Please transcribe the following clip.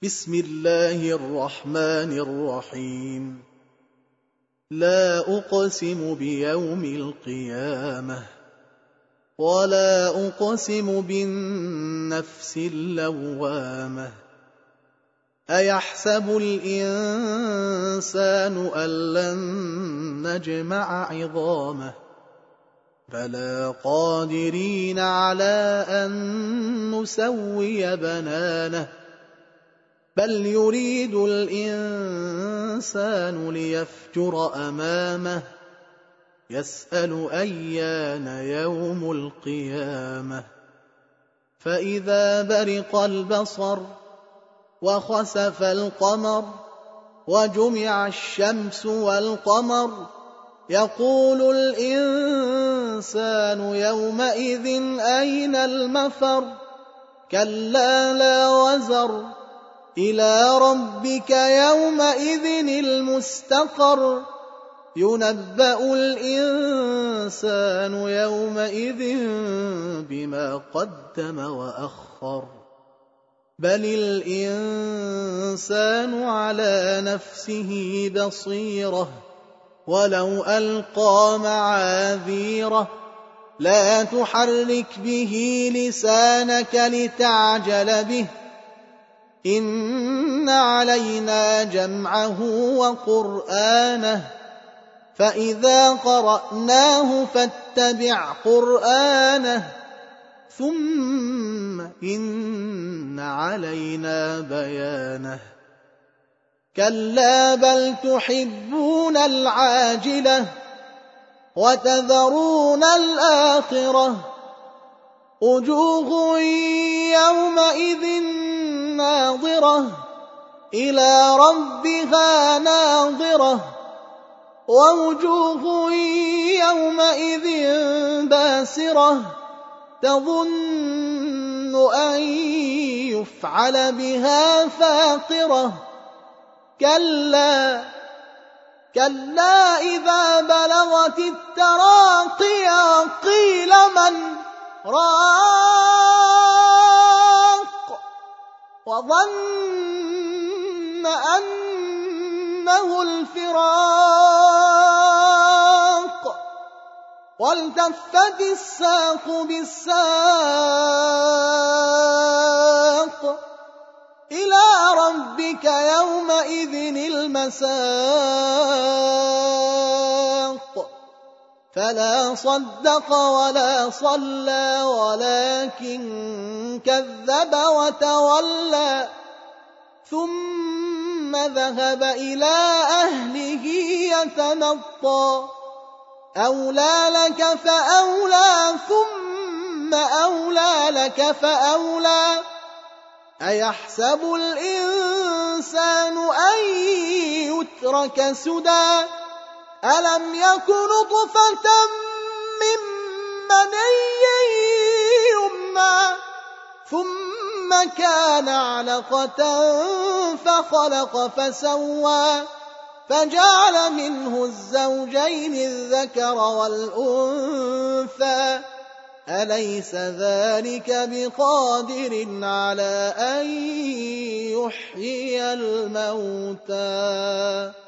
بسم الله الرحمن الرحيم. لا أقسم بيوم القيامة ولا أقسم بالنفس اللوامة. أيحسب الإنسان أن لن نجمع عظامه بلى قادرين على أن نسوي بنانه بل يريد الإنسان ليفجر أمامه يسأل أيان يوم القيامة. فإذا برق البصر وخسف القمر وجمع الشمس والقمر يقول الإنسان يومئذ أين المفر كلا لا وزر إلى ربك يومئذ المستقر ينبأ الإنسان يومئذ بما قدم وأخر بل الإنسان على نفسه بصيرة ولو ألقى معاذيره لا تحرك به لسانك لتعجل به إن علينا جمعه وقرآنه فإذا قرأناه فاتبع قرآنه ثم إن علينا بيانه. كلا بل تحبون العاجلة وتذرون الآخرة وجوه يومئذ ناظرة إلى ربها ناظرة ووجوه يومئذ باسرة تظن أن يفعل بها فاقرة كلا إذا بلغت التراقي قيل من راق وظن أنه الفراق والتفت الساق بالساق إلى ربك يومئذ المساق فلا صدق ولا صلى ولكن كذب وتولى ثم ذهب إلى أهله يتمطى أولى لك فأولى ثم أولى لك فأولى أيحسب الإنسان أن يترك سدى ألم يك نطفة من مني يمنى ثم كان علقة فخلق فسوى فجعل منه الزوجين الذكر والأنثى أليس ذلك بقادر على أن يحيي الموتى